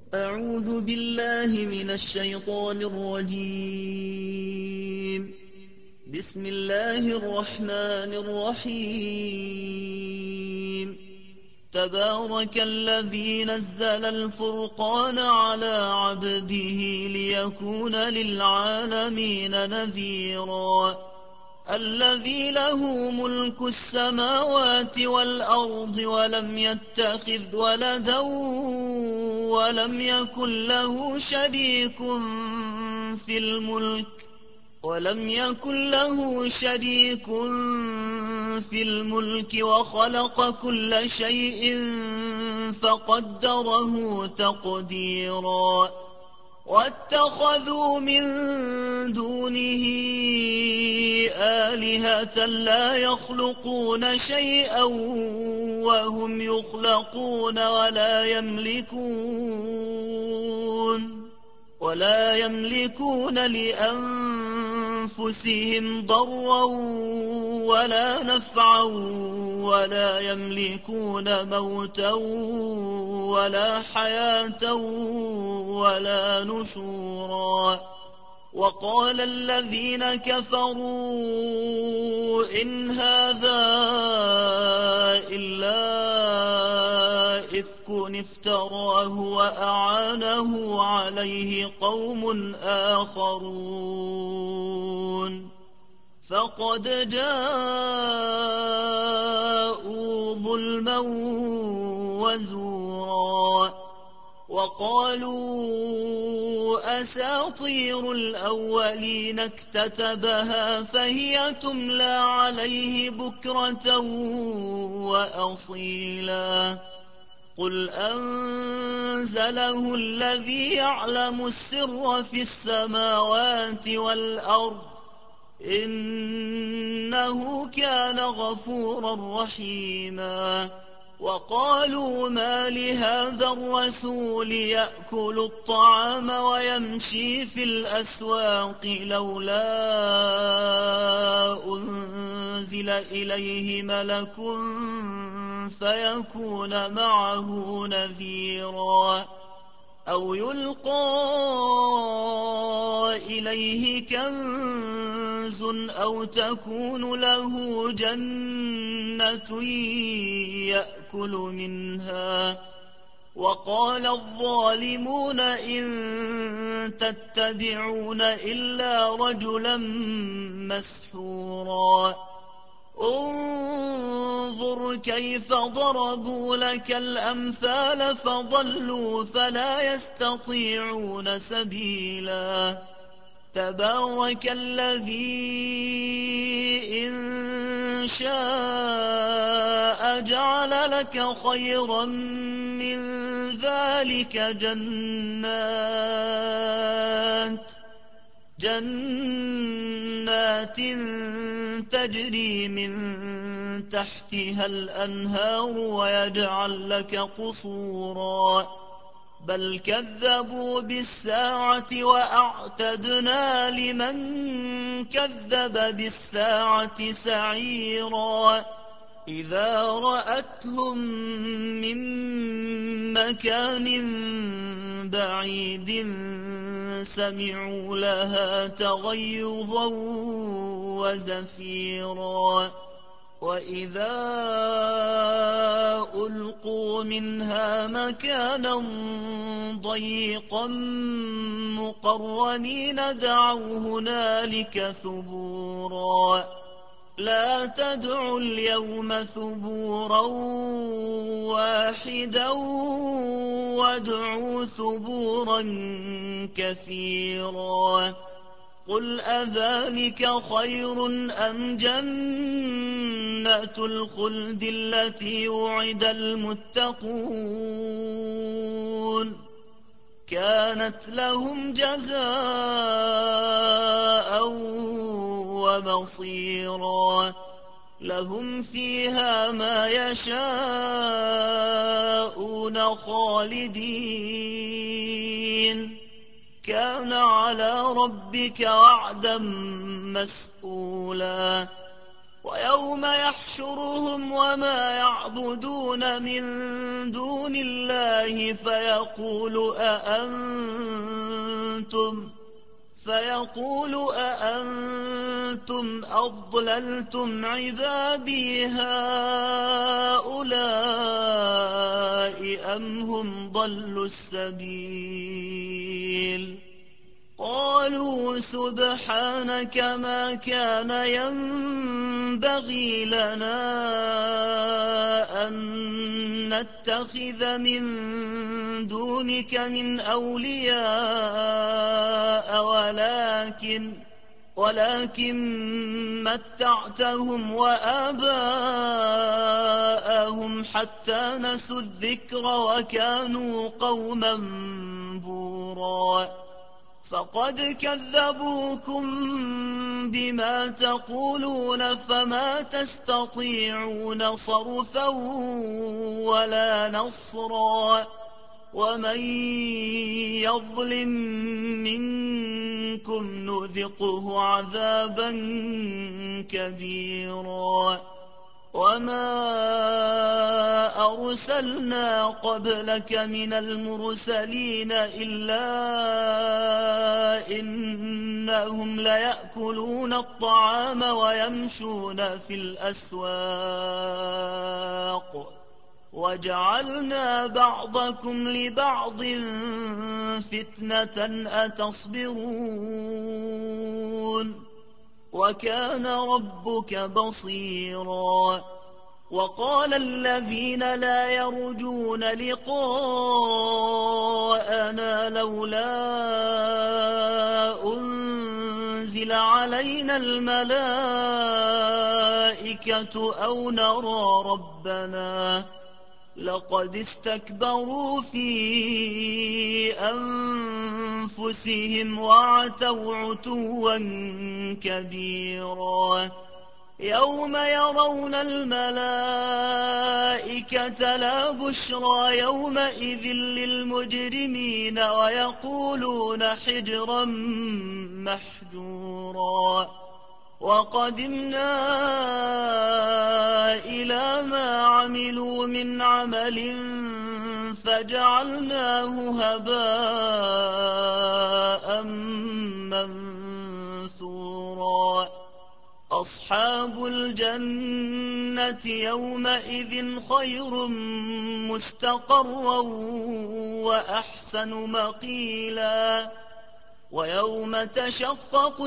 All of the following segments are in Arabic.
أعوذ بالله من الشيطان الرجيم. بسم الله الرحمن الرحيم. تبارك الذي نزل الفرقان على عبده ليكون للعالمين نذيرا. الذي له ملك السماوات والأرض ولم يتخذ ولدا ولم يكن له شريك في الملك وخلق كل شيء فقدره تقديرا. واتخذوا من دونه آلهة لا يخلقون شيئا وهم يخلقون ولا يملكون لأنفسهم ضرا ولا نفعا ولا يملكون موتا ولا حياة ولا نشورا. وقال الذين كفروا إن هذا إلا إفك افتراه وأعانه عليه قوم آخرون فقد جاءوا ظلما وزورا. وقالوا أساطير الأولين اكتتبها فهي تملى عليه بكرة وأصيلا. قل أنزله الذي يعلم السر في السماوات والأرض إنه كان غفورا رحيما. وقالوا ما لهذا الرسول يأكل الطعام ويمشي في الأسواق لولا أنزل إليه ملك فيكون معه نذيرا أو يلقى إليه كنز أو تكون له جنة يأكل منها. وقال الظالمون إن تتبعون إلا رجلا مسحورا. انظر كيف ضربوا لك الأمثال فضلوا فلا يستطيعون سبيلا. تبارك الذي إن شاء جعل لك خيرا من ذلك جنات تجري من تحتها الأنهار ويجعل لك قصورا بل كذبوا بالساعة وأعتدنا لمن كذب بالساعة سعيرا. إذا رأتهم من مكان بعيد سمعوا لها تغيظا وزفيرا. وإذا ألقوا منها مكانا ضيقا مقرنين دعوا هنالك ثبورا. لا تدعوا اليوم ثبورا واحدا وادعوا ثبورا كثيرا. قل أذلك خير أم جنة الخلد التي وعد المتقون كانت لهم جزاء ومصيرا. لهم فيها ما يشاءون خالدين كان على ربك وعدا مسئولا. ويوم يحشرهم وما يعبدون من دون الله فيقول أأنتم أضللتم عبادي هؤلاء أم هم ضلوا السبيل قالوا سبحانك ما كان ينبغي لنا أن نتخذ من دونك من أولياء ولكن متعتهم وآباءهم حتى نسوا الذكر وكانوا قوما بورا فقد كذبوكم بما تقولون فما تستطيعون صرفا ولا نصرا ومن يظلم منكم نذقه عذابا كبيرا وما أرسلنا قبلك من المرسلين إلا إنهم ليأكلون الطعام ويمشون في الأسواق وجعلنا بعضكم لبعض فتنة أتصبرون وكان ربك بصيرا وقال الذين لا يرجون لقاءنا لولا أنزل علينا الملائكة أو نرى ربنا لقد استكبروا في أنفسهم وعتوا عتوا كبيرا يوم يرون الملائكة لا بشرى يومئذ للمجرمين ويقولون حجرا محجورا وقدمنا إلى ما عملوا من عمل فجعلناه هباء منثورا أصحاب الجنة يومئذ خير مستقرا وأحسن مقيلا ويوم تشقق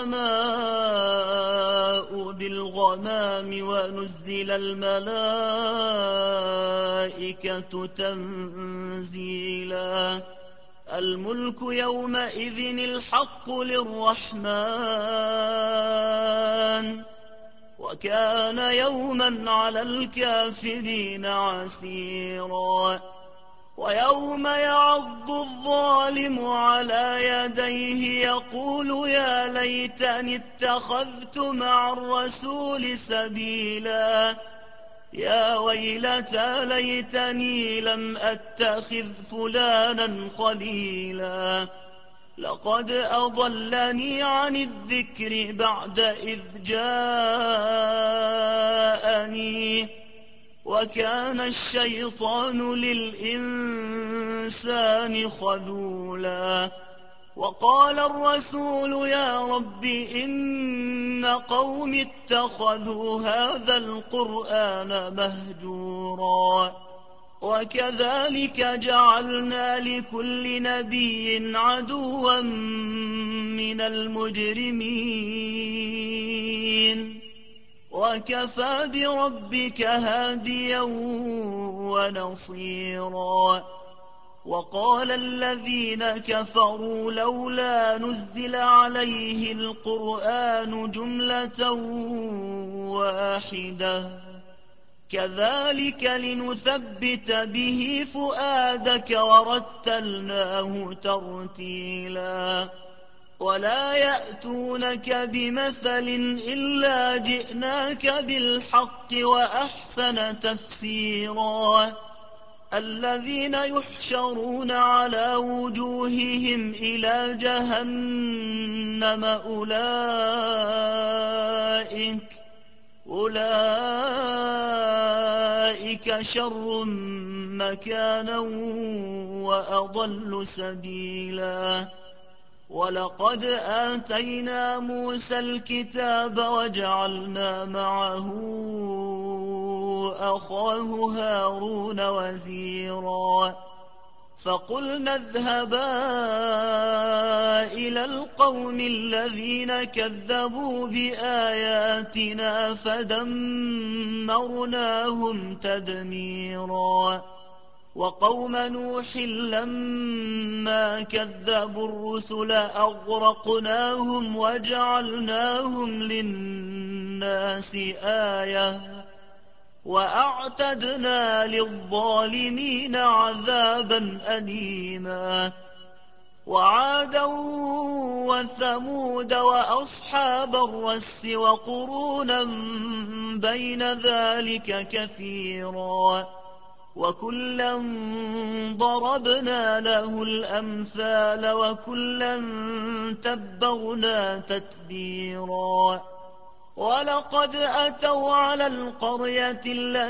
السماء بالغمام ونزل الملائكة تنزيلا الملك يومئذ الحق للرحمن وكان يوما على الكافرين عسيرا ويوم يعض الظالم على يديه يقول يا ليتني اتخذت مع الرسول سبيلا يا ويلتى ليتني لم أتخذ فلانا خليلا لقد أضلني عن الذكر بعد إذ جاءني وكان الشيطان للإنسان خذولا وقال الرسول يا رب إن قوم اتخذوا هذا القرآن مهجورا وكذلك جعلنا لكل نبي عدوا من المجرمين وكفى بربك هاديا ونصيرا وقال الذين كفروا لولا نزل عليه القرآن جملة واحدة كذلك لنثبت به فؤادك ورتلناه ترتيلا ولا يأتونك بمثل إلا جئناك بالحق وأحسن تفسيرا الذين يحشرون على وجوههم إلى جهنم أولئك شر مكانا وأضل سبيلا ولقد آتينا موسى الكتاب وجعلنا معه أخاه هارون وزيرا فقلنا اذهبا إلى القوم الذين كذبوا بآياتنا فدمرناهم تدميرا وقوم نوح لما كذبوا الرسل أغرقناهم وجعلناهم للناس آية وأعتدنا للظالمين عذابا أليما وعادا وثمود وأصحاب الرس وقرونا بين ذلك كثيرا وكلا ضربنا له الأمثال وكلا تبرنا تتبيرا ولقد أتوا على القرية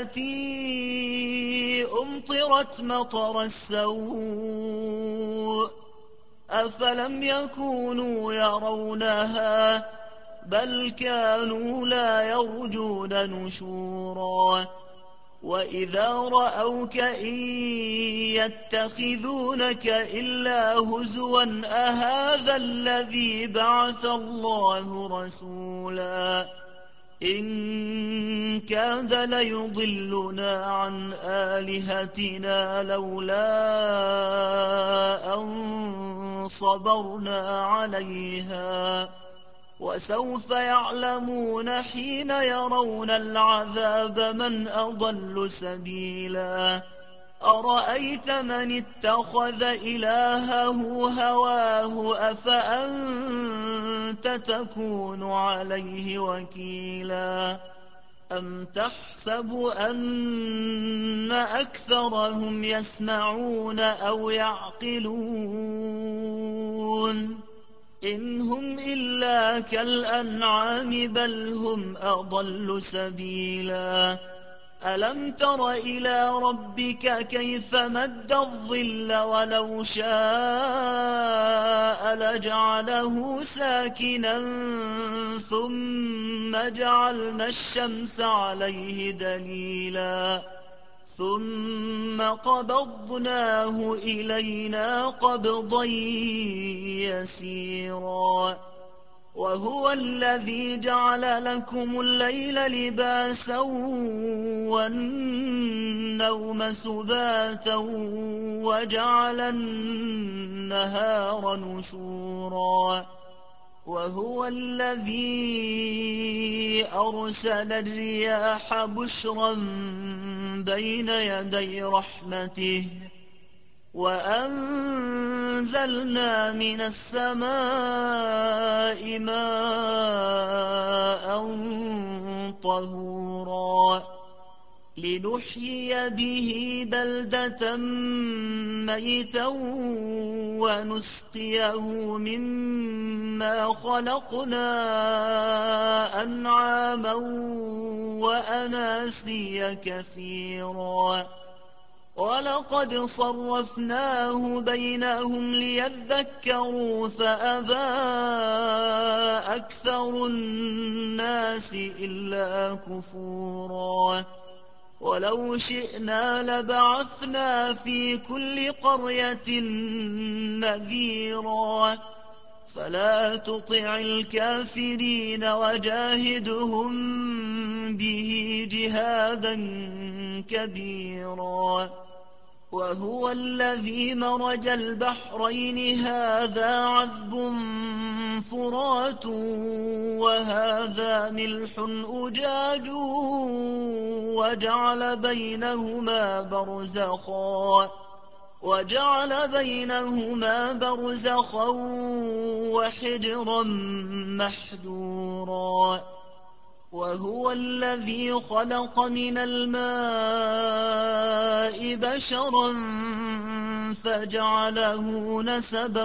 التي أمطرت مطر السوء أفلم يكونوا يرونها بل كانوا لا يرجون نشورا وإذا رأوك إن يتخذونك إلا هزوا أهذا الذي بعث الله رسولا إن كاد ليضلنا عن آلهتنا لولا أن صبرنا عليها وسوف يعلمون حين يرون العذاب من أضل سبيلا أرأيت من اتخذ إلهه هواه أفأنت تكون عليه وكيلا أم تحسب أن أكثرهم يسمعون أو يعقلون إن هم إلا كالأنعام بل هم أضل سبيلا ألم تر إلى ربك كيف مد الظل ولو شاء لجعله ساكنا ثم جعلنا الشمس عليه دليلا ثم قبضناه إلينا قبضا يسيرا وهو الذي جعل لكم الليل لباسا والنوم سباتا وجعل النهار نشورا وهو الذي أرسل الرياح بشرا بين يدي رحمته وأنزلنا من السماء ماء طهورا لنحيي به بلدة ميتا ونسقيه مما خلقنا أنعاما وأناسيا كثيرا ولقد صرفناه بينهم ليذكروا فأبى أكثر الناس إلا كفورا ولو شئنا لبعثنا في كل قرية نذيرا فلا تطع الكافرين وجاهدهم به جهادا كبيرا وهو الذي مرج البحرين هذا عذب فرات وهذا ملح أجاج وجعل بينهما برزخا وحجرا محجورا وهو الذي خلق من الماء بشرا فجعله نسبا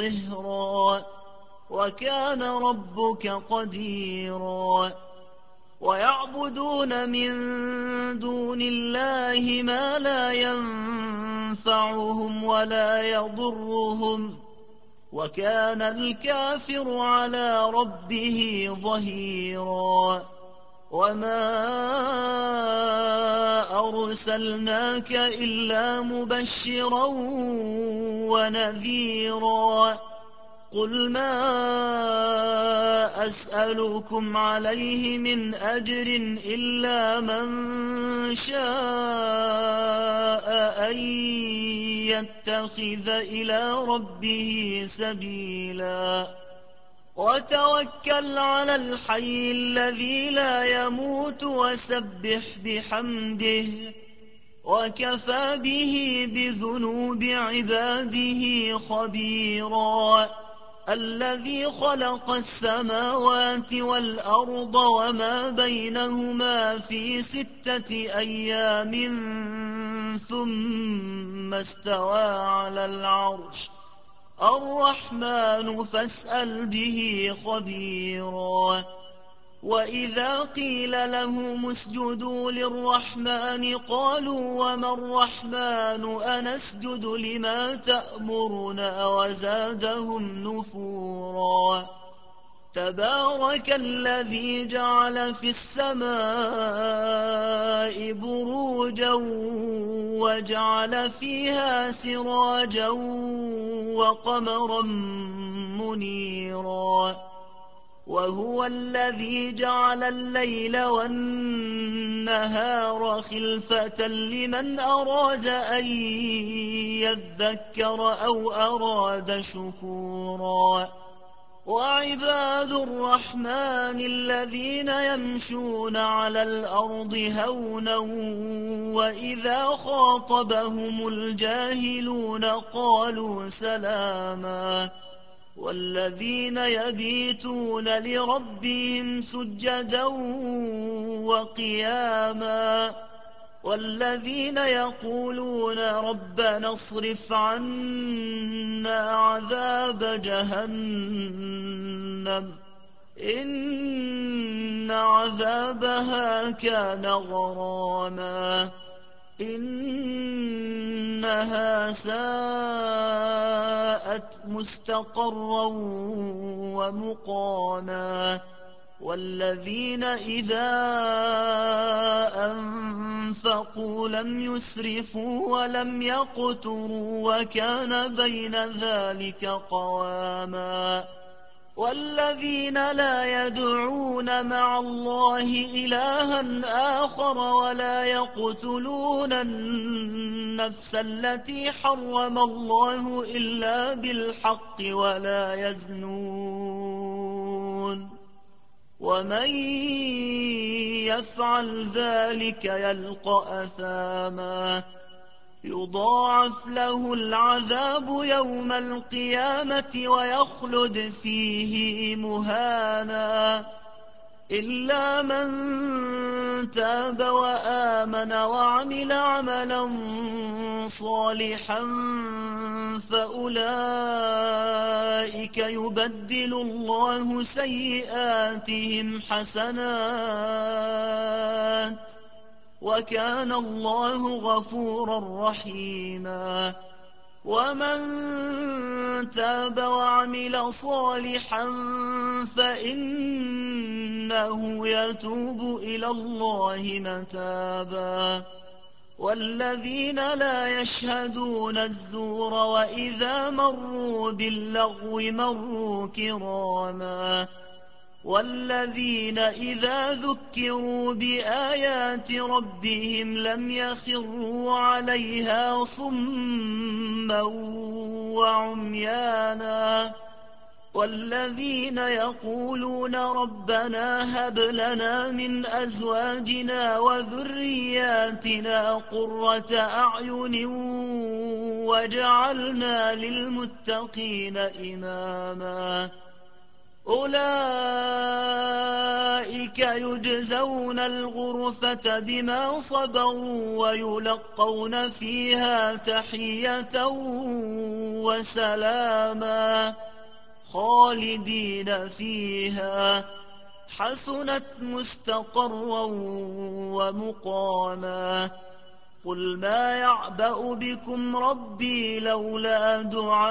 وصهرا وكان ربك قديرا ويعبدون من دون الله ما لا ينفعهم ولا يضرهم وكان الكافر على ربه ظهيرا وما أرسلناك إلا مبشرا ونذيرا قل ما أسألكم عليه من أجر إلا من شاء أن يتخذ إلى ربه سبيلا وتوكل على الحي الذي لا يموت وسبح بحمده وكفى به بذنوب عباده خبيرا الذي خلق السماوات والأرض وما بينهما في 6 أيام ثم استوى على العرش الرحمن فاسأل به خبيرا وإذا قيل لهم اسجدوا للرحمن قالوا وما الرحمن أنسجد لما تأمرنا وزادهم نفورا تبارك الذي جعل في السماء بروجا وجعل فيها سراجا وقمرا منيرا وهو الذي جعل الليل والنهار خلفة لمن أراد أن يذكر أو أراد شكورا وعباد الرحمن الذين يمشون على الأرض هونا وإذا خاطبهم الجاهلون قالوا سلاما والذين يبيتون لربهم سجدا وقياما والذين يقولون ربنا اصرف عنا عذاب جهنم إن عذابها كان غراما إنها ساءت مستقرا ومقاما والذين إذا أنفقوا لم يسرفوا ولم يقتروا وكان بين ذلك قواما والذين لا يدعون مع الله إلها آخر ولا يقتلون النفس التي حرم الله إلا بالحق ولا يزنون ومن يفعل ذلك يلقى أثاما يضاعف له العذاب يوم القيامة ويخلد فيه مهانا إلا من تاب وآمن وعمل عملا صالحا فأولئك يبدل الله سيئاتهم حسنات وكان الله غفورا رحيما ومن تاب وعمل صالحا فإنه يتوب إلى الله متابا والذين لا يشهدون الزور وإذا مروا باللغو مروا كراما والذين إذا ذكروا بآيات ربهم لم يخروا عليها صما وعميانا والذين يقولون ربنا هب لنا من أزواجنا وذرياتنا قرة أعين واجعلنا للمتقين إماما أولئك يجزون الغرفة بما صبروا ويلقون فيها تحية وسلاما خالدين فيها حسنت مستقرا ومقاما قل ما يعبأ بكم ربي لولا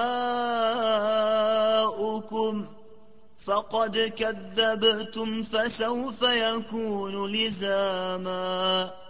دعاؤكم فقد كذبتم فسوف يكون لزاما